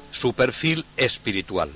Su perfil espiritual.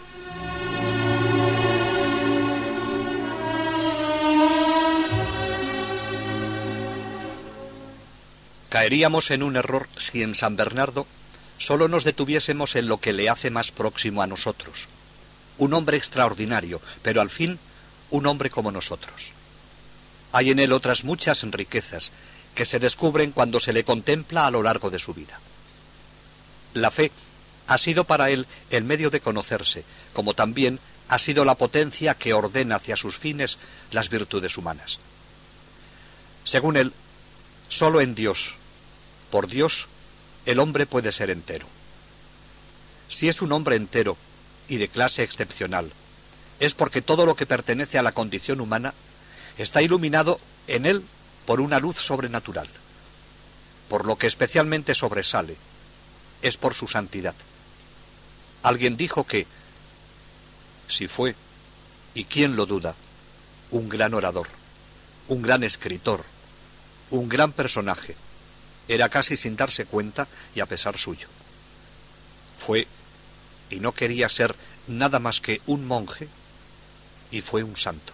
Caeríamos en un error si en San Bernardo solo nos detuviésemos en lo que le hace más próximo a nosotros. Un hombre extraordinario, pero al fin un hombre como nosotros. Hay en él otras muchas riquezas que se descubren cuando se le contempla a lo largo de su vida. La fe ha sido para él el medio de conocerse, como también ha sido la potencia que ordena hacia sus fines las virtudes humanas. Según él, solo en Dios, por Dios, el hombre puede ser entero. Si es un hombre entero y de clase excepcional, es porque todo lo que pertenece a la condición humana está iluminado en él por una luz sobrenatural. Por lo que especialmente sobresale, es por su santidad. Alguien dijo que, si fue, y quién lo duda, un gran orador, un gran escritor, un gran personaje, era casi sin darse cuenta y a pesar suyo. Fue, y no quería ser nada más que un monje, y fue un santo.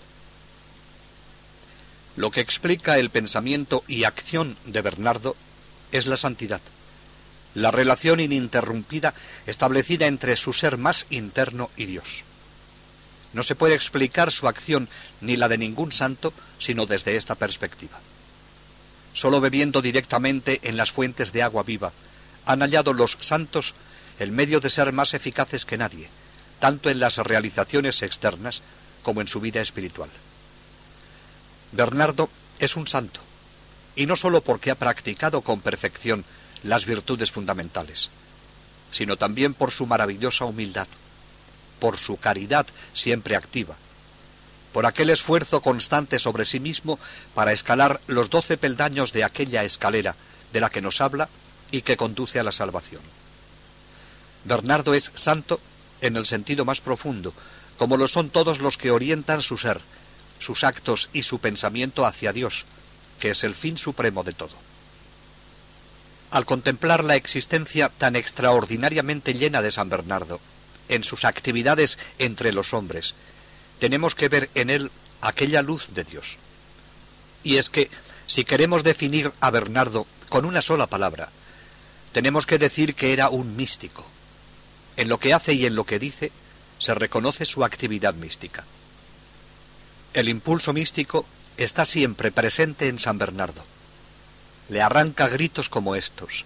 Lo que explica el pensamiento y acción de Bernardo es la santidad, la relación ininterrumpida establecida entre su ser más interno y Dios. No se puede explicar su acción ni la de ningún santo sino desde esta perspectiva. Solo bebiendo directamente en las fuentes de agua viva han hallado los santos el medio de ser más eficaces que nadie, tanto en las realizaciones externas como en su vida espiritual. Bernardo es un santo, y no sólo porque ha practicado con perfección las virtudes fundamentales, sino también por su maravillosa humildad, por su caridad siempre activa, por aquel esfuerzo constante sobre sí mismo para escalar los 12 peldaños de aquella escalera de la que nos habla y que conduce a la salvación. Bernardo es santo en el sentido más profundo, como lo son todos los que orientan su ser, sus actos y su pensamiento hacia Dios, que es el fin supremo de todo. Al contemplar la existencia tan extraordinariamente llena de San Bernardo, en sus actividades entre los hombres, tenemos que ver en él aquella luz de Dios. Y es que, si queremos definir a Bernardo con una sola palabra, tenemos que decir que era un místico. En lo que hace y en lo que dice, se reconoce su actividad mística. El impulso místico está siempre presente en San Bernardo. Le arranca gritos como estos: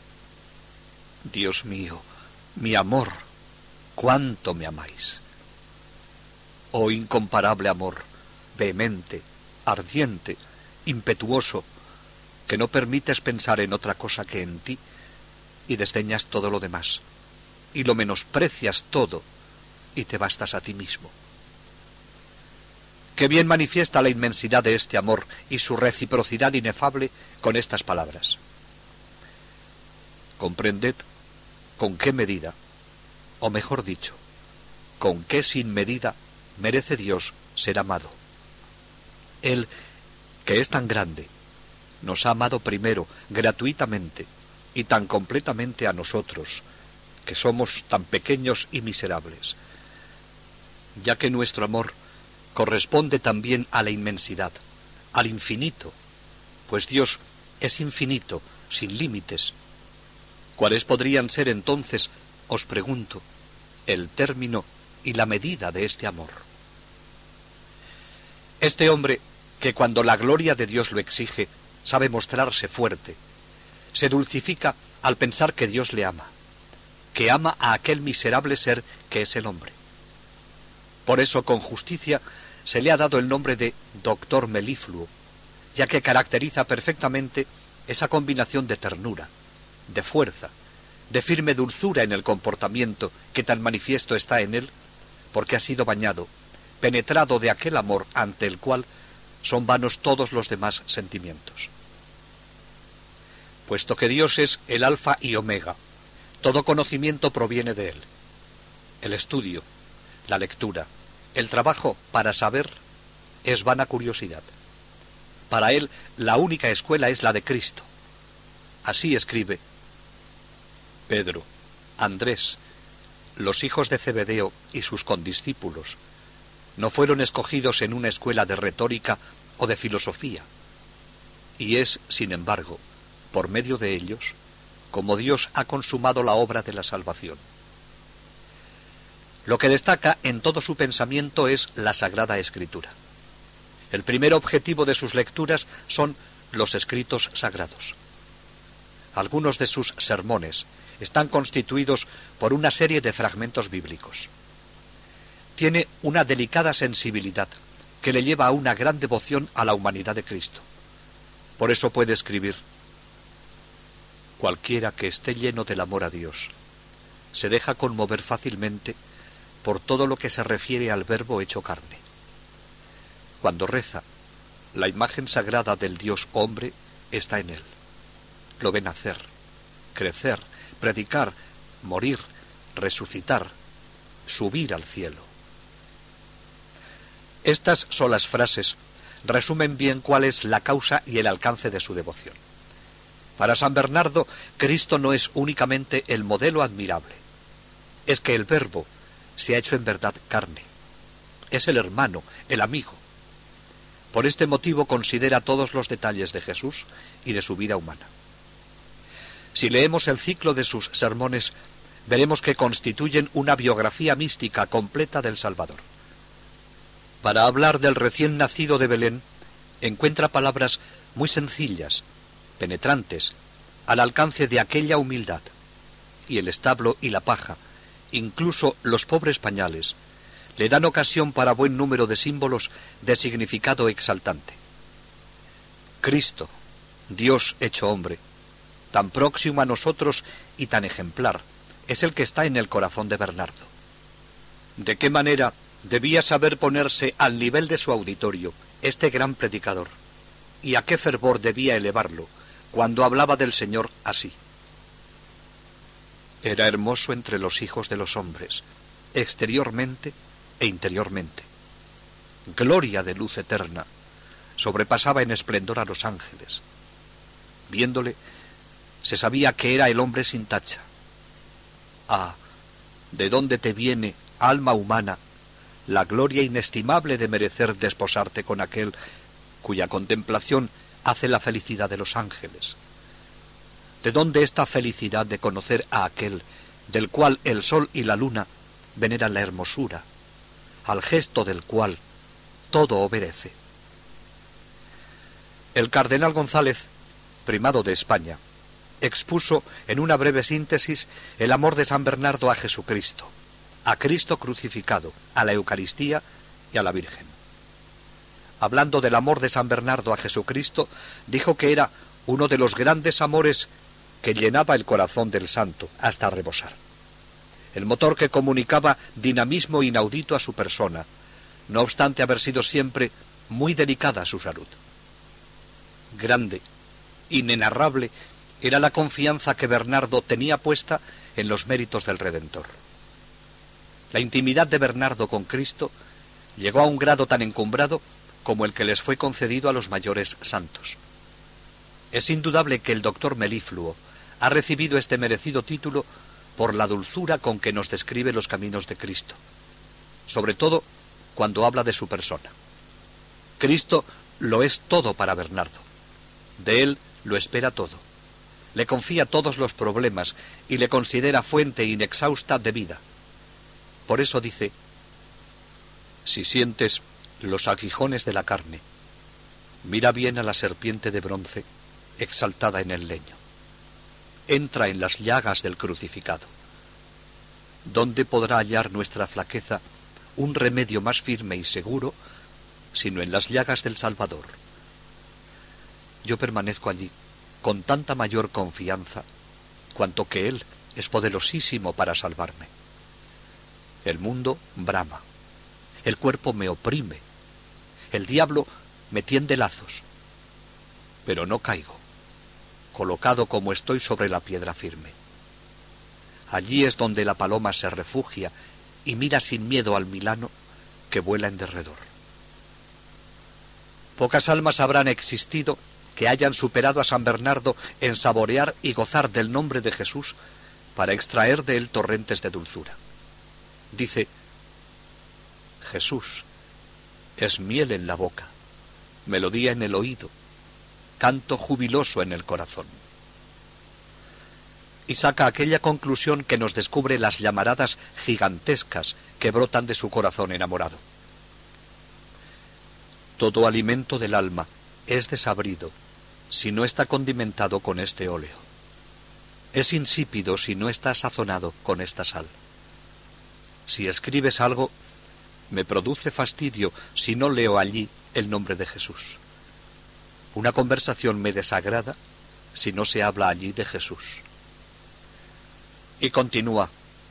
Dios mío, mi amor, cuánto me amáis. Oh incomparable amor, vehemente, ardiente, impetuoso, que no permites pensar en otra cosa que en ti, y desdeñas todo lo demás, y lo menosprecias todo, y te bastas a ti mismo. Qué bien manifiesta la inmensidad de este amor y su reciprocidad inefable con estas palabras: comprended con qué medida, o mejor dicho, con qué sin medida merece Dios ser amado. Él, que es tan grande, nos ha amado primero, gratuitamente, y tan completamente a nosotros, que somos tan pequeños y miserables, ya que nuestro amor corresponde también a la inmensidad, al infinito, pues Dios es infinito, sin límites. ¿Cuáles podrían ser entonces, os pregunto, el término y la medida de este amor? Este hombre, que cuando la gloria de Dios lo exige, sabe mostrarse fuerte, se dulcifica al pensar que Dios le ama, que ama a aquel miserable ser que es el hombre. Por eso, con justicia, se le ha dado el nombre de doctor melifluo, ya que caracteriza perfectamente esa combinación de ternura, de fuerza, de firme dulzura en el comportamiento que tan manifiesto está en él, porque ha sido bañado, penetrado de aquel amor ante el cual son vanos todos los demás sentimientos. Puesto que Dios es el alfa y omega, todo conocimiento proviene de él. El estudio, la lectura, el trabajo para saber es vana curiosidad. Para él, la única escuela es la de Cristo. Así escribe Pedro, Andrés, los hijos de Zebedeo y sus condiscípulos no fueron escogidos en una escuela de retórica o de filosofía, y es, sin embargo, por medio de ellos, como Dios ha consumado la obra de la salvación. Lo que destaca en todo su pensamiento es la Sagrada Escritura. El primer objetivo de sus lecturas son los escritos sagrados. Algunos de sus sermones están constituidos por una serie de fragmentos bíblicos. Tiene una delicada sensibilidad que le lleva a una gran devoción a la humanidad de Cristo. Por eso puede escribir: cualquiera que esté lleno del amor a Dios se deja conmover fácilmente por todo lo que se refiere al Verbo hecho carne. Cuando reza, la imagen sagrada del Dios hombre está en él. Lo ve nacer, crecer, predicar, morir, resucitar, subir al cielo. Estas solas frases resumen bien cuál es la causa y el alcance de su devoción. Para San Bernardo, Cristo no es únicamente el modelo admirable, es que el Verbo se ha hecho en verdad carne. Es el hermano, el amigo. Por este motivo considera todos los detalles de Jesús y de su vida humana. Si leemos el ciclo de sus sermones, veremos que constituyen una biografía mística completa del Salvador. Para hablar del recién nacido de Belén, encuentra palabras muy sencillas, penetrantes, al alcance de aquella humildad, y el establo y la paja, incluso los pobres pañales, le dan ocasión para buen número de símbolos de significado exaltante. Cristo, Dios hecho hombre, tan próximo a nosotros y tan ejemplar, es el que está en el corazón de Bernardo. ¿De qué manera debía saber ponerse al nivel de su auditorio este gran predicador? ¿Y a qué fervor debía elevarlo cuando hablaba del Señor así? Era hermoso entre los hijos de los hombres, exteriormente e interiormente. Gloria de luz eterna, sobrepasaba en esplendor a los ángeles. Viéndole, se sabía que era el hombre sin tacha. Ah, ¿de dónde te viene, alma humana, la gloria inestimable de merecer desposarte con aquel cuya contemplación hace la felicidad de los ángeles? ¿De dónde esta felicidad de conocer a aquel del cual el sol y la luna veneran la hermosura, al gesto del cual todo obedece? El cardenal González, primado de España, expuso en una breve síntesis el amor de San Bernardo a Jesucristo, a Cristo crucificado, a la Eucaristía y a la Virgen. Hablando del amor de San Bernardo a Jesucristo, dijo que era uno de los grandes amores que llenaba el corazón del santo hasta rebosar. El motor que comunicaba dinamismo inaudito a su persona, no obstante haber sido siempre muy delicada su salud. Grande, inenarrable, era la confianza que Bernardo tenía puesta en los méritos del Redentor. La intimidad de Bernardo con Cristo llegó a un grado tan encumbrado como el que les fue concedido a los mayores santos. Es indudable que el doctor Melífluo ha recibido este merecido título por la dulzura con que nos describe los caminos de Cristo, sobre todo cuando habla de su persona. Cristo lo es todo para Bernardo. De él lo espera todo. Le confía todos los problemas y le considera fuente inexhausta de vida. Por eso dice: si sientes los aguijones de la carne, mira bien a la serpiente de bronce exaltada en el leño. Entra en las llagas del crucificado. ¿Dónde podrá hallar nuestra flaqueza un remedio más firme y seguro sino en las llagas del Salvador? Yo permanezco allí con tanta mayor confianza cuanto que Él es poderosísimo para salvarme. El mundo brama, el cuerpo me oprime, el diablo me tiende lazos, pero no caigo, colocado como estoy sobre la piedra firme. Allí es donde la paloma se refugia y mira sin miedo al milano que vuela en derredor. Pocas almas habrán existido que hayan superado a San Bernardo en saborear y gozar del nombre de Jesús para extraer de él torrentes de dulzura. dice: Jesús es miel en la boca, melodía en el oído, canto jubiloso en el corazón. Y saca aquella conclusión que nos descubre las llamaradas gigantescas que brotan de su corazón enamorado. Todo alimento del alma es desabrido si no está condimentado con este óleo. Es insípido si no está sazonado con esta sal. Si escribes algo, me produce fastidio si no leo allí el nombre de Jesús. Una conversación me desagrada si no se habla allí de Jesús. Y continúa: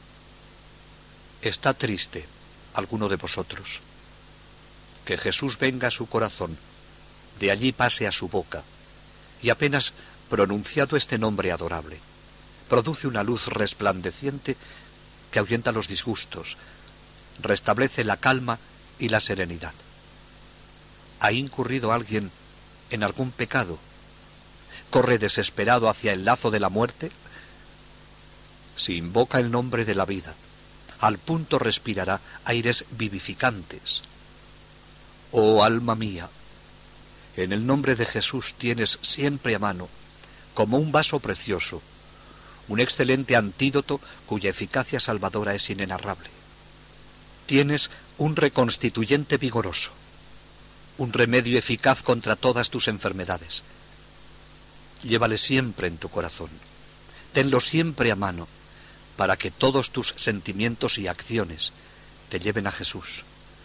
¿está triste alguno de vosotros? Que Jesús venga a su corazón, de allí pase a su boca, y apenas pronunciado este nombre adorable, produce una luz resplandeciente que ahuyenta los disgustos, restablece la calma y la serenidad. ¿Ha incurrido alguien en algún pecado? ¿Corre desesperado hacia el lazo de la muerte? Si invoca el nombre de la vida, al punto respirará aires vivificantes. Oh alma mía, en el nombre de Jesús tienes siempre a mano, como un vaso precioso, un excelente antídoto cuya eficacia salvadora es inenarrable. Tienes un reconstituyente vigoroso, un remedio eficaz contra todas tus enfermedades. Llévale siempre en tu corazón, tenlo siempre a mano, para que todos tus sentimientos y acciones te lleven a Jesús.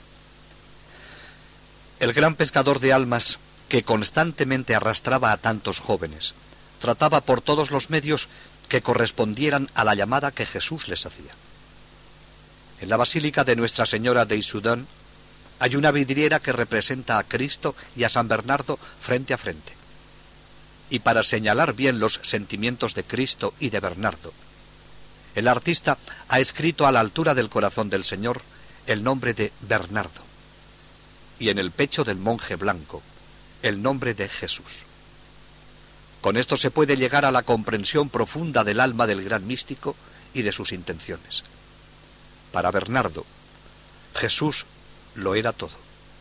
El gran pescador de almas, que constantemente arrastraba a tantos jóvenes, trataba por todos los medios que correspondieran a la llamada que Jesús les hacía. En la Basílica de Nuestra Señora de Issoudun hay una vidriera que representa a Cristo y a San Bernardo frente a frente. Y para señalar bien los sentimientos de Cristo y de Bernardo, el artista ha escrito a la altura del corazón del Señor el nombre de Bernardo, y en el pecho del monje blanco el nombre de Jesús. Con esto se puede llegar a la comprensión profunda del alma del gran místico y de sus intenciones. Para Bernardo, Jesús lo era todo.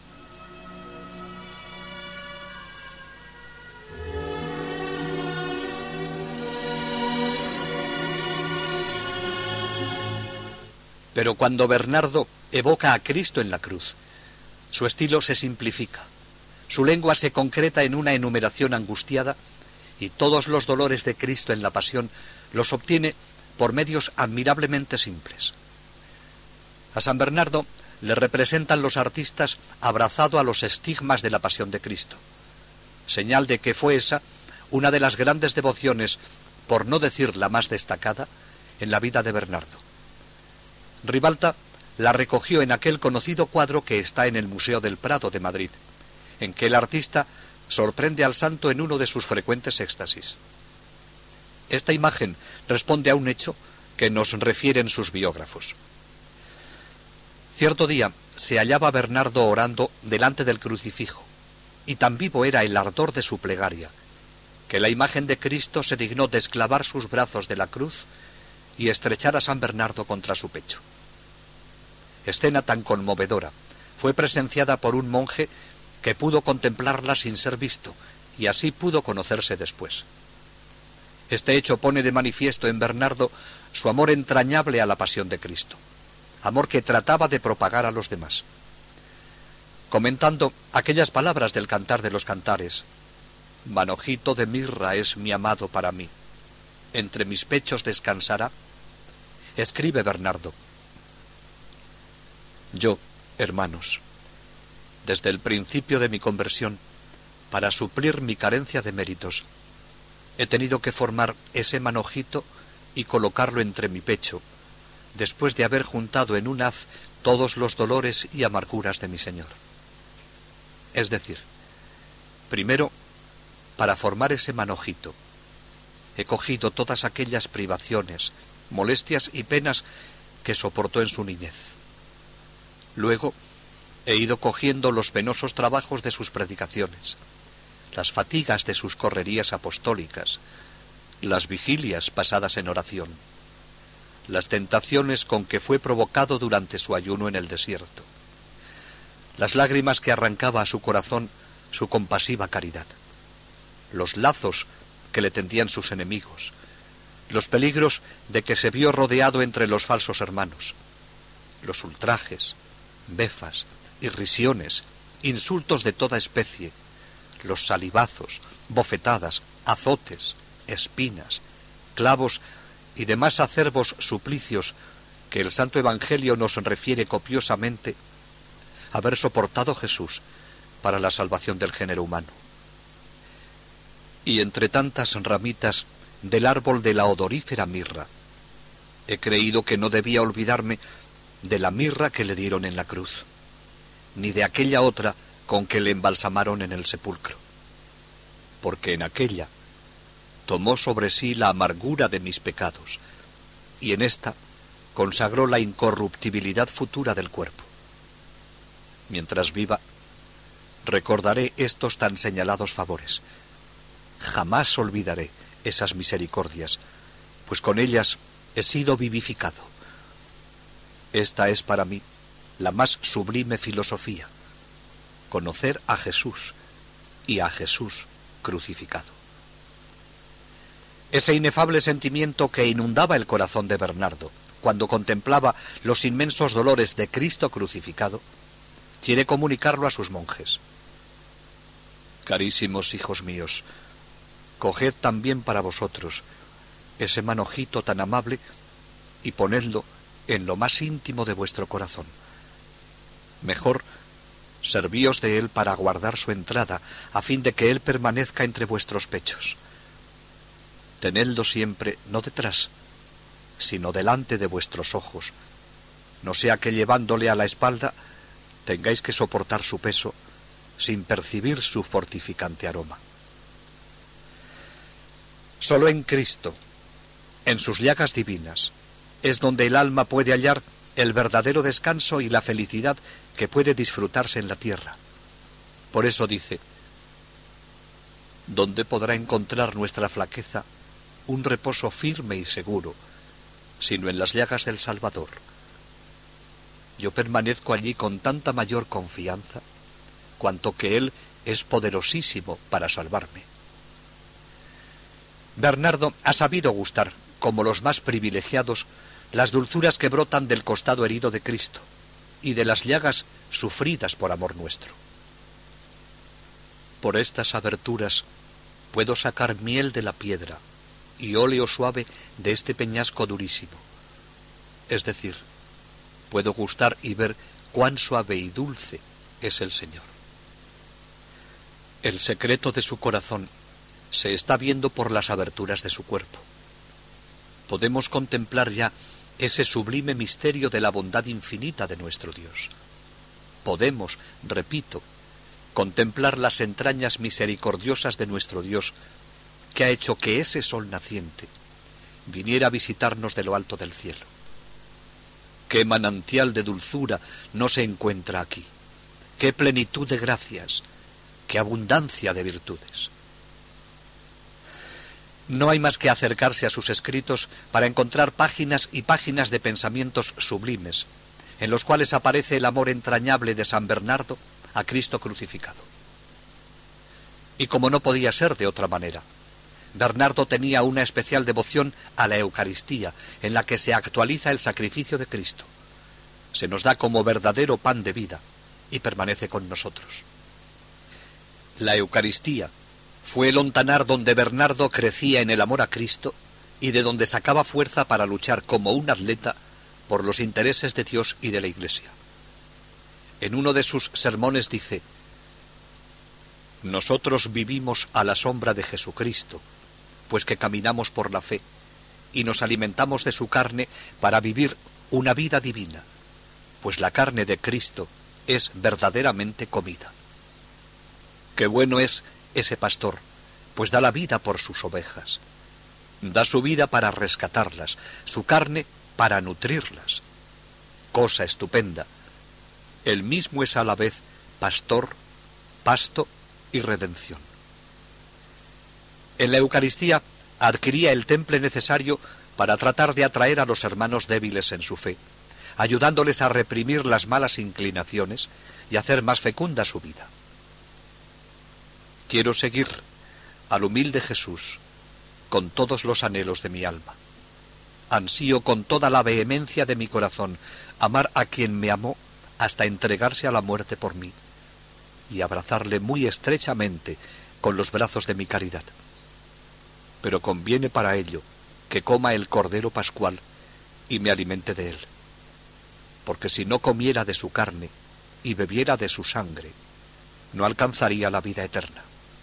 Pero cuando Bernardo evoca a Cristo en la cruz, su estilo se simplifica, su lengua se concreta en una enumeración angustiada, y todos los dolores de Cristo en la pasión los obtiene por medios admirablemente simples. A San Bernardo le representan los artistas abrazado a los estigmas de la pasión de Cristo, señal de que fue esa una de las grandes devociones, por no decir la más destacada, en la vida de Bernardo. Ribalta la recogió en aquel conocido cuadro que está en el Museo del Prado de Madrid, en que el artista sorprende al santo en uno de sus frecuentes éxtasis. Esta imagen responde a un hecho que nos refieren sus biógrafos. Cierto día se hallaba Bernardo orando delante del crucifijo, y tan vivo era el ardor de su plegaria, que la imagen de Cristo se dignó desclavar sus brazos de la cruz y estrechar a San Bernardo contra su pecho. Escena tan conmovedora fue presenciada por un monje que pudo contemplarla sin ser visto, y así pudo conocerse después. Este hecho pone de manifiesto en Bernardo su amor entrañable a la pasión de Cristo, amor que trataba de propagar a los demás. Comentando aquellas palabras del Cantar de los Cantares: «Manojito de mirra es mi amado para mí, entre mis pechos descansará», escribe Bernardo: «Yo, hermanos, desde el principio de mi conversión, para suplir mi carencia de méritos, he tenido que formar ese manojito y colocarlo entre mi pecho, después de haber juntado en un haz todos los dolores y amarguras de mi Señor. Es decir, primero, para formar ese manojito, he cogido todas aquellas privaciones, molestias y penas que soportó en su niñez. Luego, he ido cogiendo los penosos trabajos de sus predicaciones, las fatigas de sus correrías apostólicas, las vigilias pasadas en oración, las tentaciones con que fue provocado durante su ayuno en el desierto, las lágrimas que arrancaba a su corazón su compasiva caridad, los lazos que le tendían sus enemigos, los peligros de que se vio rodeado entre los falsos hermanos, los ultrajes, befas, irrisiones, insultos de toda especie, los salivazos, bofetadas, azotes, espinas, clavos y demás acerbos suplicios que el Santo Evangelio nos refiere copiosamente haber soportado Jesús para la salvación del género humano. Y entre tantas ramitas del árbol de la odorífera mirra, he creído que no debía olvidarme de la mirra que le dieron en la cruz, ni de aquella otra con que le embalsamaron en el sepulcro, porque en aquella tomó sobre sí la amargura de mis pecados, y en esta consagró la incorruptibilidad futura del cuerpo. Mientras viva, recordaré estos tan señalados favores. Jamás olvidaré esas misericordias, pues con ellas he sido vivificado. Esta es para mí la más sublime filosofía, conocer a Jesús y a Jesús crucificado. Ese inefable sentimiento que inundaba el corazón de Bernardo cuando contemplaba los inmensos dolores de Cristo crucificado, quiere comunicarlo a sus monjes. Carísimos hijos míos, coged también para vosotros ese manojito tan amable y ponedlo en lo más íntimo de vuestro corazón. Mejor, servíos de él para guardar su entrada, a fin de que él permanezca entre vuestros pechos. Tenedlo siempre, no detrás, sino delante de vuestros ojos, no sea que llevándole a la espalda tengáis que soportar su peso sin percibir su fortificante aroma. Solo en Cristo, en sus llagas divinas, es donde el alma puede hallar el verdadero descanso y la felicidad que puede disfrutarse en la tierra. Por eso dice: ¿dónde podrá encontrar nuestra flaqueza un reposo firme y seguro, sino en las llagas del Salvador? Yo permanezco allí con tanta mayor confianza, cuanto que Él es poderosísimo para salvarme. Bernardo ha sabido gustar, como los más privilegiados, las dulzuras que brotan del costado herido de Cristo y de las llagas sufridas por amor nuestro. Por estas aberturas puedo sacar miel de la piedra y óleo suave de este peñasco durísimo. Es decir, puedo gustar y ver cuán suave y dulce es el Señor. El secreto de su corazón se está viendo por las aberturas de su cuerpo. Podemos contemplar ya ese sublime misterio de la bondad infinita de nuestro Dios. Podemos, repito, contemplar las entrañas misericordiosas de nuestro Dios, que ha hecho que ese sol naciente viniera a visitarnos de lo alto del cielo. Qué manantial de dulzura no se encuentra aquí, qué plenitud de gracias, qué abundancia de virtudes. No hay más que acercarse a sus escritos para encontrar páginas y páginas de pensamientos sublimes, en los cuales aparece el amor entrañable de San Bernardo a Cristo crucificado. Y como no podía ser de otra manera, Bernardo tenía una especial devoción a la Eucaristía, en la que se actualiza el sacrificio de Cristo. Se nos da como verdadero pan de vida y permanece con nosotros. La Eucaristía fue el ontanar donde Bernardo crecía en el amor a Cristo y de donde sacaba fuerza para luchar como un atleta por los intereses de Dios y de la Iglesia. En uno de sus sermones dice: nosotros vivimos a la sombra de Jesucristo, pues que caminamos por la fe y nos alimentamos de su carne para vivir una vida divina, pues la carne de Cristo es verdaderamente comida. Qué bueno es ese pastor, pues da la vida por sus ovejas. Da su vida para rescatarlas, su carne para nutrirlas. Cosa estupenda. Él mismo es a la vez pastor, pasto y redención. En la Eucaristía adquiría el temple necesario para tratar de atraer a los hermanos débiles en su fe, ayudándoles a reprimir las malas inclinaciones y hacer más fecunda su vida. Quiero seguir al humilde Jesús con todos los anhelos de mi alma. Ansío con toda la vehemencia de mi corazón amar a quien me amó hasta entregarse a la muerte por mí y abrazarle muy estrechamente con los brazos de mi caridad. Pero conviene para ello que coma el Cordero Pascual y me alimente de él, porque si no comiera de su carne y bebiera de su sangre, no alcanzaría la vida eterna.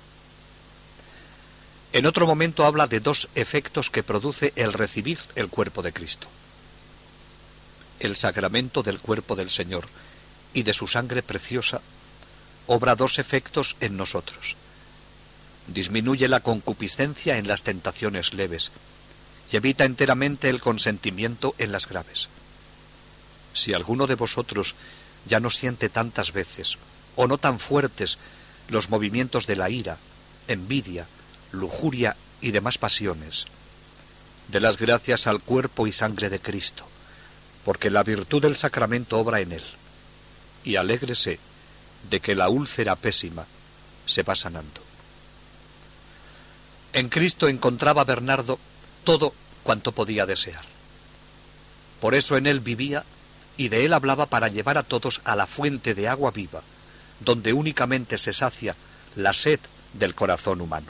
En otro momento habla de dos efectos que produce el recibir el cuerpo de Cristo: el sacramento del cuerpo del Señor y de su sangre preciosa obra dos efectos en nosotros. Disminuye la concupiscencia en las tentaciones leves y evita enteramente el consentimiento en las graves. Si alguno de vosotros ya no siente tantas veces, o no tan fuertes, los movimientos de la ira, envidia, lujuria y demás pasiones, de las gracias al cuerpo y sangre de Cristo, porque la virtud del sacramento obra en él, y alégrese de que la úlcera pésima se va sanando. En Cristo encontraba Bernardo todo cuanto podía desear. Por eso en él vivía y de él hablaba para llevar a todos a la fuente de agua viva, donde únicamente se sacia la sed del corazón humano.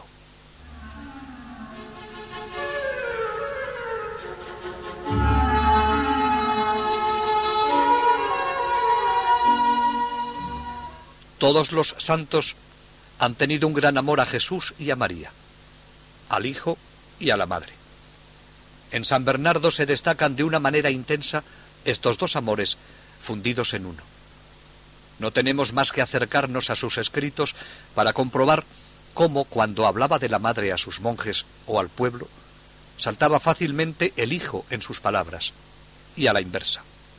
Todos los santos han tenido un gran amor a Jesús y a María, al Hijo y a la Madre. En San Bernardo se destacan de una manera intensa estos dos amores fundidos en uno. No tenemos más que acercarnos a sus escritos para comprobar cómo, cuando hablaba de la Madre a sus monjes o al pueblo, saltaba fácilmente el Hijo en sus palabras, y a la inversa.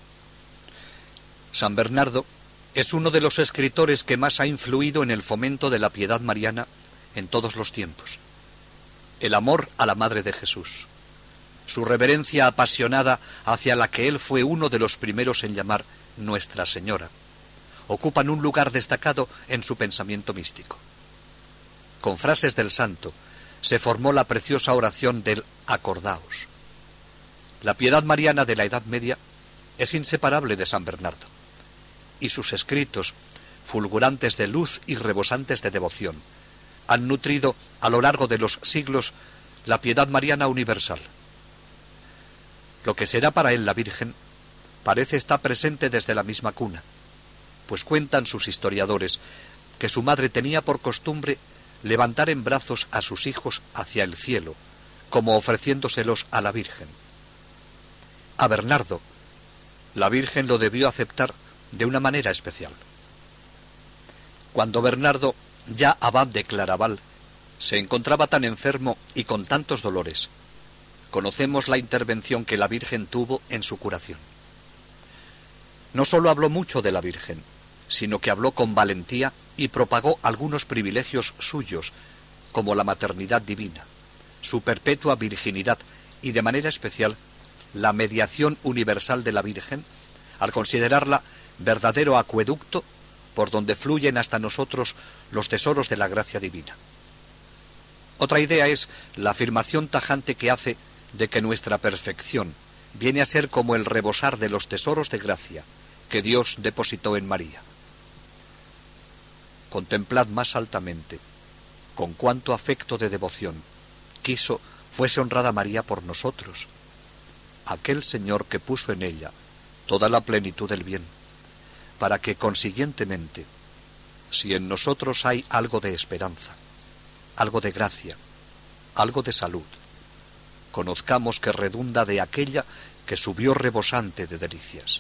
San Bernardo es uno de los escritores que más ha influido en el fomento de la piedad mariana en todos los tiempos. El amor a la Madre de Jesús, su reverencia apasionada hacia la que él fue uno de los primeros en llamar Nuestra Señora, ocupan un lugar destacado en su pensamiento místico. Con frases del santo se formó la preciosa oración del Acordaos. La piedad mariana de la Edad Media es inseparable de San Bernardo, y sus escritos, fulgurantes de luz y rebosantes de devoción, han nutrido a lo largo de los siglos la piedad mariana universal. Lo que será para él la Virgen parece estar presente desde la misma cuna, pues cuentan sus historiadores que su madre tenía por costumbre levantar en brazos a sus hijos hacia el cielo, como ofreciéndoselos a la Virgen. A Bernardo, la Virgen lo debió aceptar de una manera especial. Cuando Bernardo, ya abad de Claraval, se encontraba tan enfermo y con tantos dolores, conocemos la intervención que la Virgen tuvo en su curación. No sólo habló mucho de la Virgen, sino que habló con valentía y propagó algunos privilegios suyos, como la maternidad divina, su perpetua virginidad y, de manera especial, la mediación universal de la Virgen, al considerarla verdadero acueducto por donde fluyen hasta nosotros los tesoros de la gracia divina. Otra idea es la afirmación tajante que hace de que nuestra perfección viene a ser como el rebosar de los tesoros de gracia que Dios depositó en María. Contemplad más altamente con cuánto afecto de devoción quiso fuese honrada María por nosotros, aquel Señor que puso en ella toda la plenitud del bien, para que, consiguientemente, si en nosotros hay algo de esperanza, algo de gracia, algo de salud, conozcamos que redunda de aquella que subió rebosante de delicias.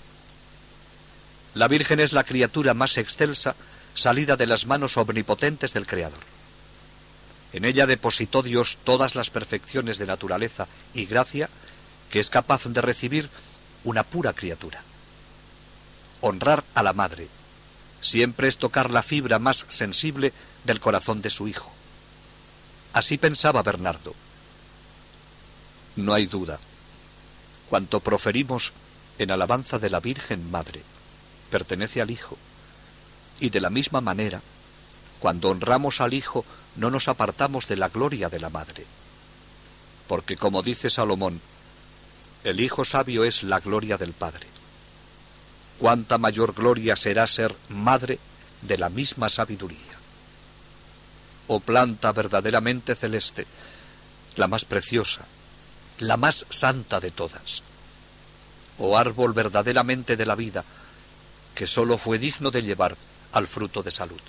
La Virgen es la criatura más excelsa salida de las manos omnipotentes del Creador. En ella depositó Dios todas las perfecciones de naturaleza y gracia que es capaz de recibir una pura criatura. Honrar a la Madre siempre es tocar la fibra más sensible del corazón de su Hijo. Así pensaba Bernardo. No hay duda. Cuanto proferimos en alabanza de la Virgen Madre pertenece al Hijo, y de la misma manera, cuando honramos al Hijo no nos apartamos de la gloria de la Madre. Porque como dice Salomón, el Hijo sabio es la gloria del Padre. Cuánta mayor gloria será ser madre de la misma sabiduría. Oh planta verdaderamente celeste, la más preciosa, la más santa de todas. Oh árbol verdaderamente de la vida, que sólo fue digno de llevar al fruto de salud.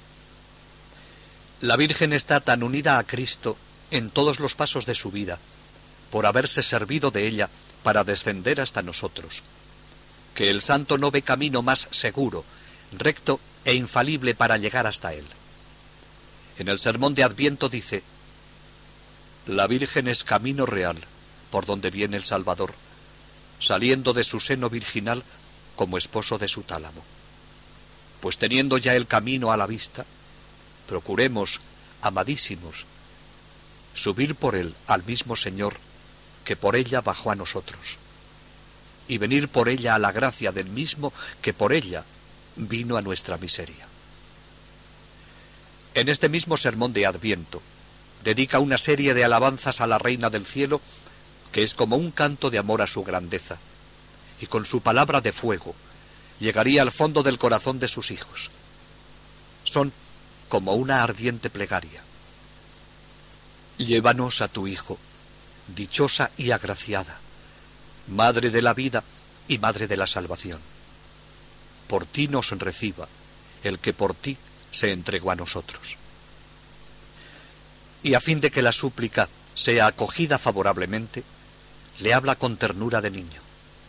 La Virgen está tan unida a Cristo en todos los pasos de su vida, por haberse servido de ella para descender hasta nosotros, que el santo no ve camino más seguro, recto e infalible para llegar hasta él. En el sermón de Adviento dice: la Virgen es camino real por donde viene el Salvador, saliendo de su seno virginal como esposo de su tálamo. Pues teniendo ya el camino a la vista, procuremos, amadísimos, subir por él al mismo Señor que por ella bajó a nosotros, y venir por ella a la gracia del mismo que por ella vino a nuestra miseria. En este mismo sermón de Adviento, dedica una serie de alabanzas a la Reina del Cielo, que es como un canto de amor a su grandeza, y con su palabra de fuego llegaría al fondo del corazón de sus hijos. Son como una ardiente plegaria. Llévanos a tu Hijo, dichosa y agraciada, Madre de la vida y Madre de la salvación. Por ti nos reciba el que por ti se entregó a nosotros. Y a fin de que la súplica sea acogida favorablemente, le habla con ternura de niño.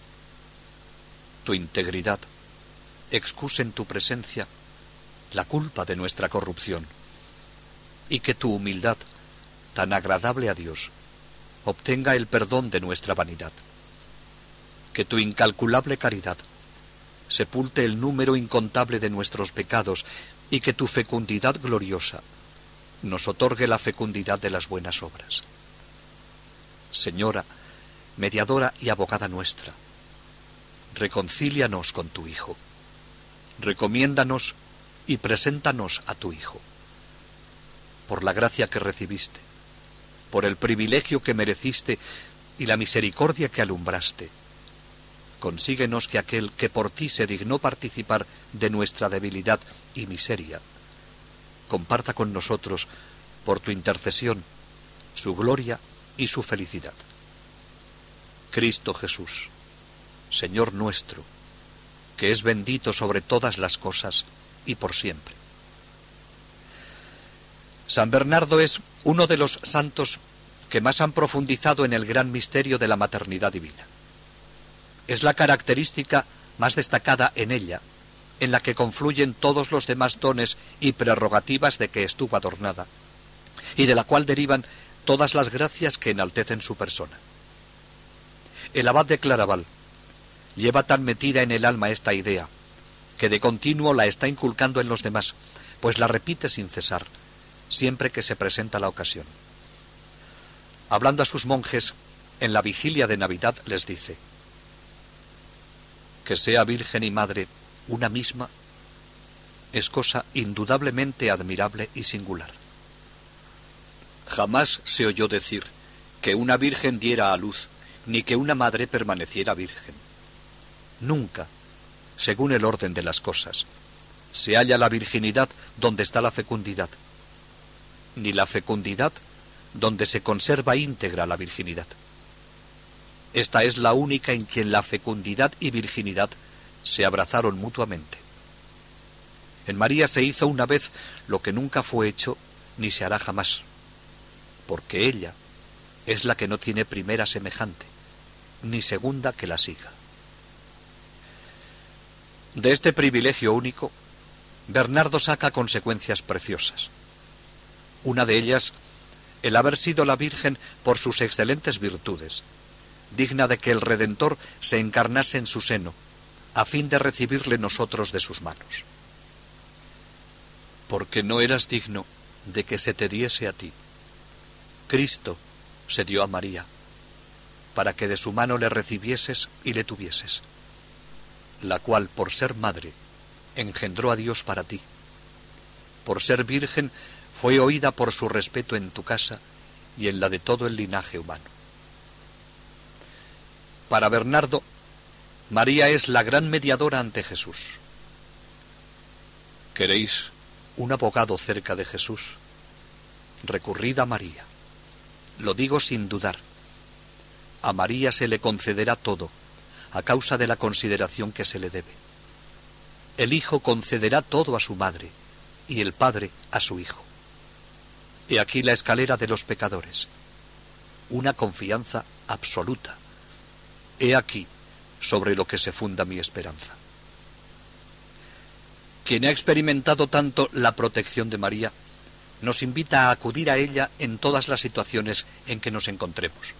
Tu integridad excuse en tu presencia la culpa de nuestra corrupción, y que tu humildad, tan agradable a Dios, obtenga el perdón de nuestra vanidad. Que tu incalculable caridad sepulte el número incontable de nuestros pecados, y que tu fecundidad gloriosa nos otorgue la fecundidad de las buenas obras. Señora, mediadora y abogada nuestra, reconcílianos con tu Hijo, recomiéndanos y preséntanos a tu Hijo. Por la gracia que recibiste, por el privilegio que mereciste y la misericordia que alumbraste, consíguenos que aquel que por ti se dignó participar de nuestra debilidad y miseria, comparta con nosotros, por tu intercesión, su gloria y su felicidad. Cristo Jesús, Señor nuestro, que es bendito sobre todas las cosas y por siempre. San Bernardo es uno de los santos que más han profundizado en el gran misterio de la maternidad divina. Es la característica más destacada en ella, en la que confluyen todos los demás dones y prerrogativas de que estuvo adornada, y de la cual derivan todas las gracias que enaltecen su persona. El abad de Claraval lleva tan metida en el alma esta idea, que de continuo la está inculcando en los demás, pues la repite sin cesar, siempre que se presenta la ocasión. Hablando a sus monjes, en la vigilia de Navidad les dice: que sea Virgen y Madre una misma es cosa indudablemente admirable y singular. Jamás se oyó decir que una virgen diera a luz, ni que una madre permaneciera virgen. Nunca, según el orden de las cosas, se halla la virginidad donde está la fecundidad, ni la fecundidad donde se conserva íntegra la virginidad. Esta es la única en quien la fecundidad y virginidad se abrazaron mutuamente. En María se hizo una vez lo que nunca fue hecho ni se hará jamás, porque ella es la que no tiene primera semejante, ni segunda que la siga. De este privilegio único, Bernardo saca consecuencias preciosas. Una de ellas, el haber sido la Virgen por sus excelentes virtudes, digna de que el Redentor se encarnase en su seno, a fin de recibirle nosotros de sus manos. Porque no eras digno de que se te diese a ti, Cristo se dio a María, para que de su mano le recibieses y le tuvieses, la cual, por ser madre, engendró a Dios para ti. Por ser virgen, fue oída por su respeto en tu casa y en la de todo el linaje humano. Para Bernardo, María es la gran mediadora ante Jesús. ¿Queréis un abogado cerca de Jesús? Recurrid a María. Lo digo sin dudar. A María se le concederá todo, a causa de la consideración que se le debe. El Hijo concederá todo a su madre, y el Padre a su Hijo. He aquí la escalera de los pecadores. Una confianza absoluta. He aquí sobre lo que se funda mi esperanza. Quien ha experimentado tanto la protección de María, nos invita a acudir a ella en todas las situaciones en que nos encontremos.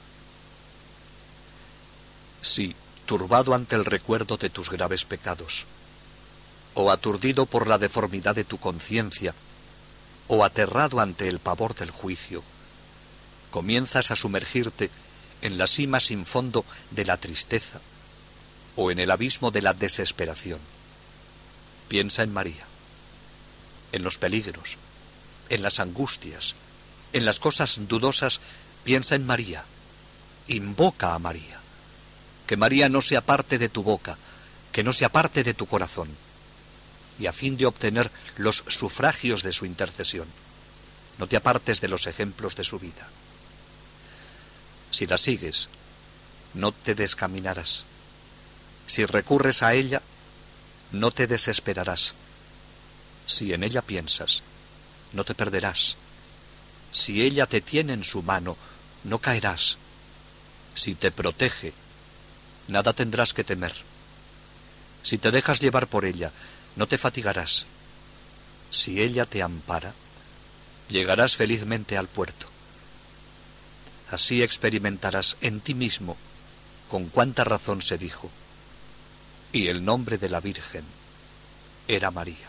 Si, turbado ante el recuerdo de tus graves pecados, o aturdido por la deformidad de tu conciencia, o aterrado ante el pavor del juicio, comienzas a sumergirte en la sima sin fondo de la tristeza, o en el abismo de la desesperación, piensa en María, en los peligros, en las angustias, en las cosas dudosas, piensa en María, invoca a María, que María no se aparte de tu boca, que no se aparte de tu corazón, y a fin de obtener los sufragios de su intercesión, no te apartes de los ejemplos de su vida. Si la sigues, no te descaminarás. Si recurres a ella, no te desesperarás. Si en ella piensas, no te perderás. Si ella te tiene en su mano, no caerás. Si te protege, nada tendrás que temer. Si te dejas llevar por ella, no te fatigarás. Si ella te ampara, llegarás felizmente al puerto. Así experimentarás en ti mismo con cuánta razón se dijo: y el nombre de la Virgen era María.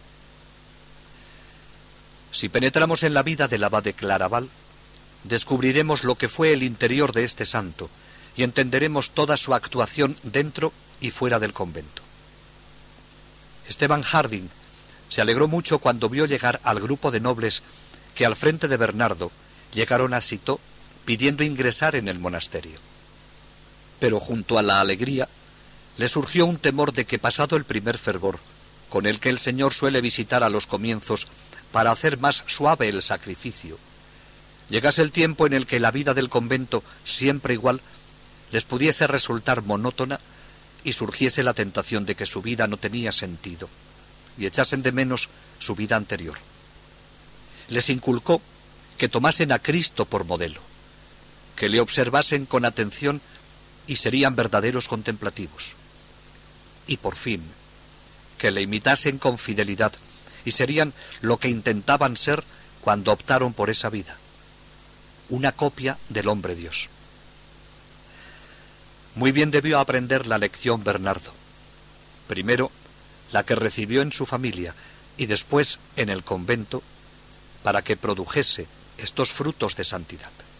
Si penetramos en la vida del abad de Claraval, descubriremos lo que fue el interior de este santo y entenderemos toda su actuación dentro y fuera del convento. Esteban Harding se alegró mucho cuando vio llegar al grupo de nobles que al frente de Bernardo llegaron a Citeaux pidiendo ingresar en el monasterio. Pero junto a la alegría le surgió un temor de que, pasado el primer fervor con el que el Señor suele visitar a los comienzos para hacer más suave el sacrificio, llegase el tiempo en el que la vida del convento, siempre igual, les pudiese resultar monótona y surgiese la tentación de que su vida no tenía sentido y echasen de menos su vida anterior. Les inculcó que tomasen a Cristo por modelo, que le observasen con atención y serían verdaderos contemplativos. Y por fin, que le imitasen con fidelidad y serían lo que intentaban ser cuando optaron por esa vida: una copia del hombre Dios. Muy bien debió aprender la lección Bernardo. Primero, la que recibió en su familia y después en el convento, para que produjese estos frutos de santidad.